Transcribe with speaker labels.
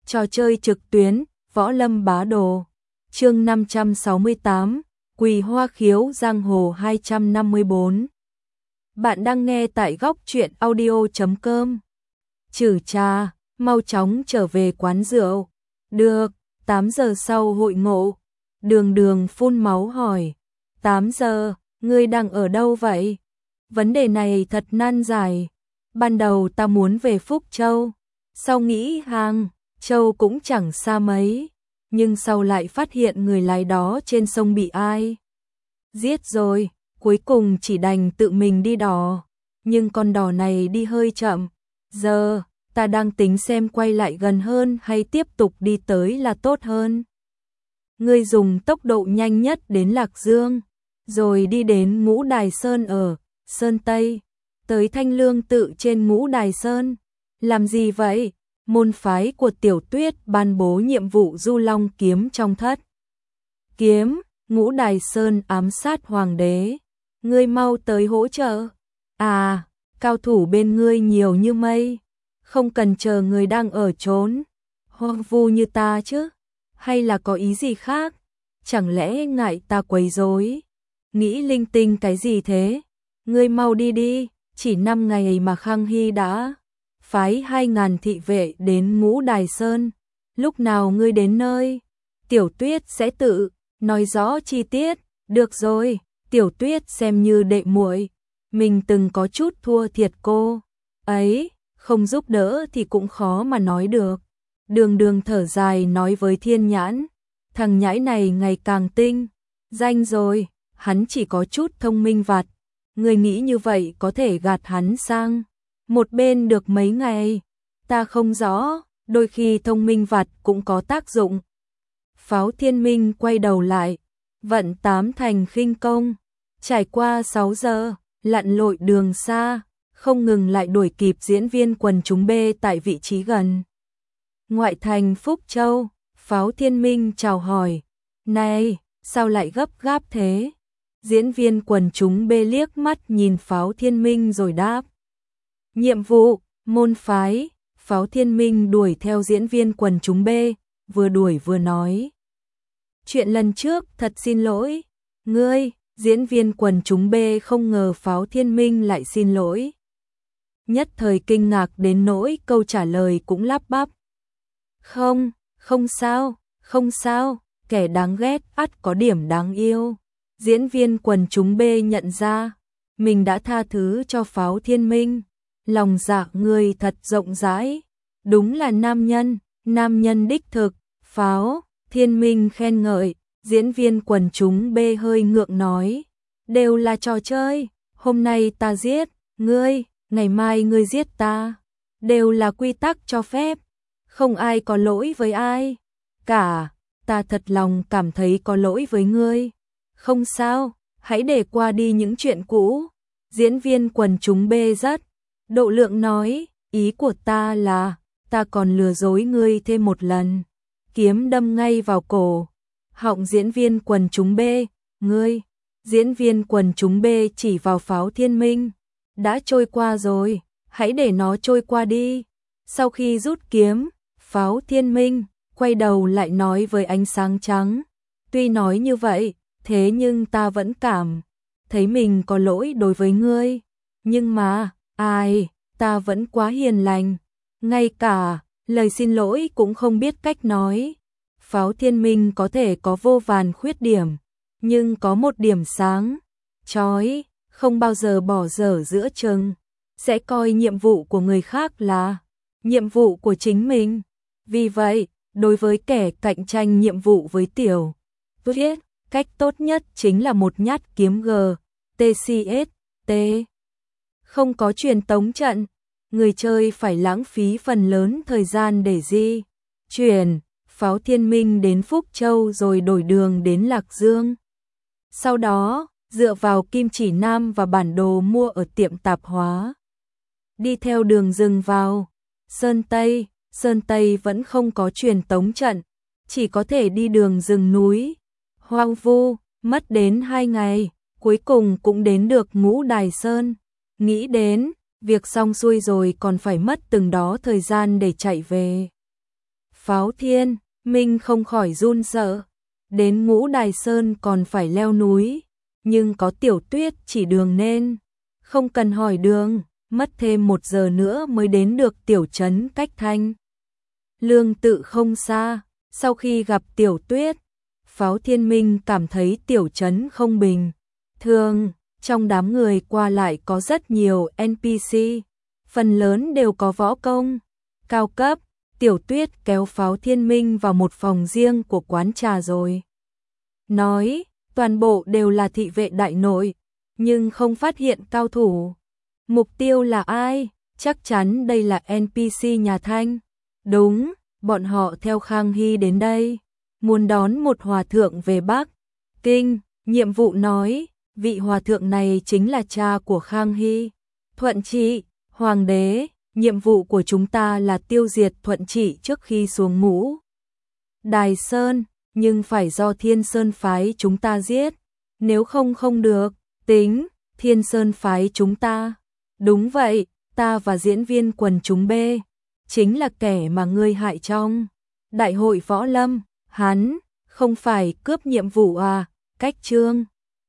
Speaker 1: Trò chơi trực tuyến, Võ Lâm Bá Đồ. Chương 568, Quỳ Hoa Khiếu Giang Hồ 254. Bạn đang nghe tại góc truyện audio.com. Chử trà, mau chóng trở về quán rượu. Được, 8 giờ sau hội ngộ. Đường Đường phun máu hỏi. 8 giờ, ngươi đang ở đâu vậy? Vấn đề này thật nan giải. Ban đầu ta muốn về Phúc Châu. Sau nghĩ Hàng Châu cũng chẳng xa mấy. Nhưng sau lại phát hiện người lái đó trên sông bị ai giết rồi. Cuối cùng chỉ đành tự mình đi đò. Nhưng con đò này đi hơi chậm. Giờ, ta đang tính xem quay lại gần hơn hay tiếp tục đi tới là tốt hơn. Ngươi dùng tốc độ nhanh nhất đến Lạc Dương, rồi đi đến Ngũ Đài Sơn ở Sơn Tây, tới Thanh Lương Tự trên Ngũ Đài Sơn. Làm gì vậy? Môn phái của Tiểu Tuyết ban bố nhiệm vụ du long kiếm trong thất kiếm, Ngũ Đài Sơn ám sát hoàng đế. Ngươi mau tới hỗ trợ. À, cao thủ bên ngươi nhiều như mây, không cần chờ người đang ở trốn hoang vu như ta chứ. Hay là có ý gì khác? Chẳng lẽ ngại ta quấy rối? Nghĩ linh tinh cái gì thế? Ngươi mau đi đi, chỉ 5 ngày mà Khang Hy đã phái 2.000 thị vệ đến Ngũ Đài Sơn. Lúc nào ngươi đến nơi, Tiểu Tuyết sẽ tự nói rõ chi tiết. Được rồi, Tiểu Tuyết xem như đệ muội, mình từng có chút thua thiệt cô ấy, không giúp đỡ thì cũng khó mà nói được. Đường Đường thở dài nói với Thiên Nhãn, thằng nhãi này ngày càng tinh danh rồi, hắn chỉ có chút thông minh vặt. Người nghĩ như vậy có thể gạt hắn sang một bên được mấy ngày? Ta không rõ, đôi khi thông minh vặt cũng có tác dụng. Pháo Thiên Minh quay đầu lại, vận 8 thành khinh công, trải qua 6 giờ, lặn lội đường xa, không ngừng lại đuổi kịp diễn viên quần chúng B tại vị trí gần ngoại thành Phúc Châu. Pháo Thiên Minh chào hỏi. Này, sao lại gấp gáp thế? Diễn viên quần chúng B liếc mắt nhìn Pháo Thiên Minh rồi đáp. Nhiệm vụ, môn phái. Pháo Thiên Minh đuổi theo diễn viên quần chúng B, vừa đuổi vừa nói. Chuyện lần trước thật xin lỗi. Ngươi, diễn viên quần chúng B không ngờ Pháo Thiên Minh lại xin lỗi. Nhất thời kinh ngạc đến nỗi câu trả lời cũng lắp bắp. Không sao, kẻ đáng ghét ắt có điểm đáng yêu. Diễn viên quần chúng B nhận ra, mình đã tha thứ cho Pháo Thiên Minh. Lòng dạ người thật rộng rãi, đúng là nam nhân đích thực. Pháo Thiên Minh khen ngợi, diễn viên quần chúng B hơi ngượng nói. Đều là trò chơi, hôm nay ta giết ngươi, ngày mai ngươi giết ta. Đều là quy tắc cho phép, không ai có lỗi với ai cả. Ta thật lòng cảm thấy có lỗi với ngươi. Không sao, hãy để qua đi những chuyện cũ. Diễn viên quần chúng B rất độ lượng nói, ý của ta là, ta còn lừa dối ngươi thêm một lần. Kiếm đâm ngay vào cổ họng diễn viên quần chúng B. Ngươi, diễn viên quần chúng B chỉ vào Pháo Thiên Minh. Đã trôi qua rồi, hãy để nó trôi qua đi. Sau khi rút kiếm, Pháo Thiên Minh quay đầu lại nói với ánh sáng trắng. Tuy nói như vậy, thế nhưng ta vẫn cảm thấy mình có lỗi đối với ngươi. Nhưng mà, ta vẫn quá hiền lành, ngay cả lời xin lỗi cũng không biết cách nói. Pháo Thiên Minh có thể có vô vàn khuyết điểm, nhưng có một điểm sáng chói, không bao giờ bỏ dở giữa chừng, sẽ coi nhiệm vụ của người khác là nhiệm vụ của chính mình. Vì vậy, đối với kẻ cạnh tranh nhiệm vụ với Tiểu Tuyết, cách tốt nhất chính là một nhát kiếm GTCST. Không có truyền tống trận, người chơi phải lãng phí phần lớn thời gian để di chuyển. Pháo Thiên Minh đến Phúc Châu rồi đổi đường đến Lạc Dương. Sau đó, dựa vào kim chỉ nam và bản đồ mua ở tiệm tạp hóa, đi theo đường rừng vào Sơn Tây. Sơn Tây vẫn không có truyền tống trận, chỉ có thể đi đường rừng núi hoang vu, mất đến 2 ngày, cuối cùng cũng đến được Ngũ Đài Sơn. Nghĩ đến việc xong xuôi rồi còn phải mất từng đó thời gian để chạy về Pháo Thiên Minh không khỏi run sợ, đến Ngũ Đài Sơn còn phải leo núi, nhưng có Tiểu Tuyết chỉ đường nên không cần hỏi đường, mất thêm 1 giờ nữa mới đến được tiểu trấn cách Thanh Lương Tự không xa. Sau khi gặp Tiểu Tuyết, Pháo Thiên Minh cảm thấy tiểu trấn không bình thường, trong đám người qua lại có rất nhiều NPC, phần lớn đều có võ công cao cấp. Tiểu Tuyết kéo Pháo Thiên Minh vào một phòng riêng của quán trà rồi nói, toàn bộ đều là thị vệ đại nội, nhưng không phát hiện cao thủ. Mục tiêu là ai? Chắc chắn đây là NPC nhà Thanh. Đúng, bọn họ theo Khang Hy đến đây, muốn đón một hòa thượng về Bắc Kinh. Nhiệm vụ nói, vị hòa thượng này chính là cha của Khang Hy, Thuận Trị, hoàng đế. Nhiệm vụ của chúng ta là tiêu diệt Thuận Trị trước khi xuống Ngũ Đài Sơn, nhưng phải do Thiên Sơn phái chúng ta giết, nếu không không được. Tính, Thiên Sơn phái chúng ta? Đúng vậy, ta và diễn viên quần chúng B chính là kẻ mà ngươi hại trong Đại hội Võ Lâm. Hắn không phải cướp nhiệm vụ à? Cách Trương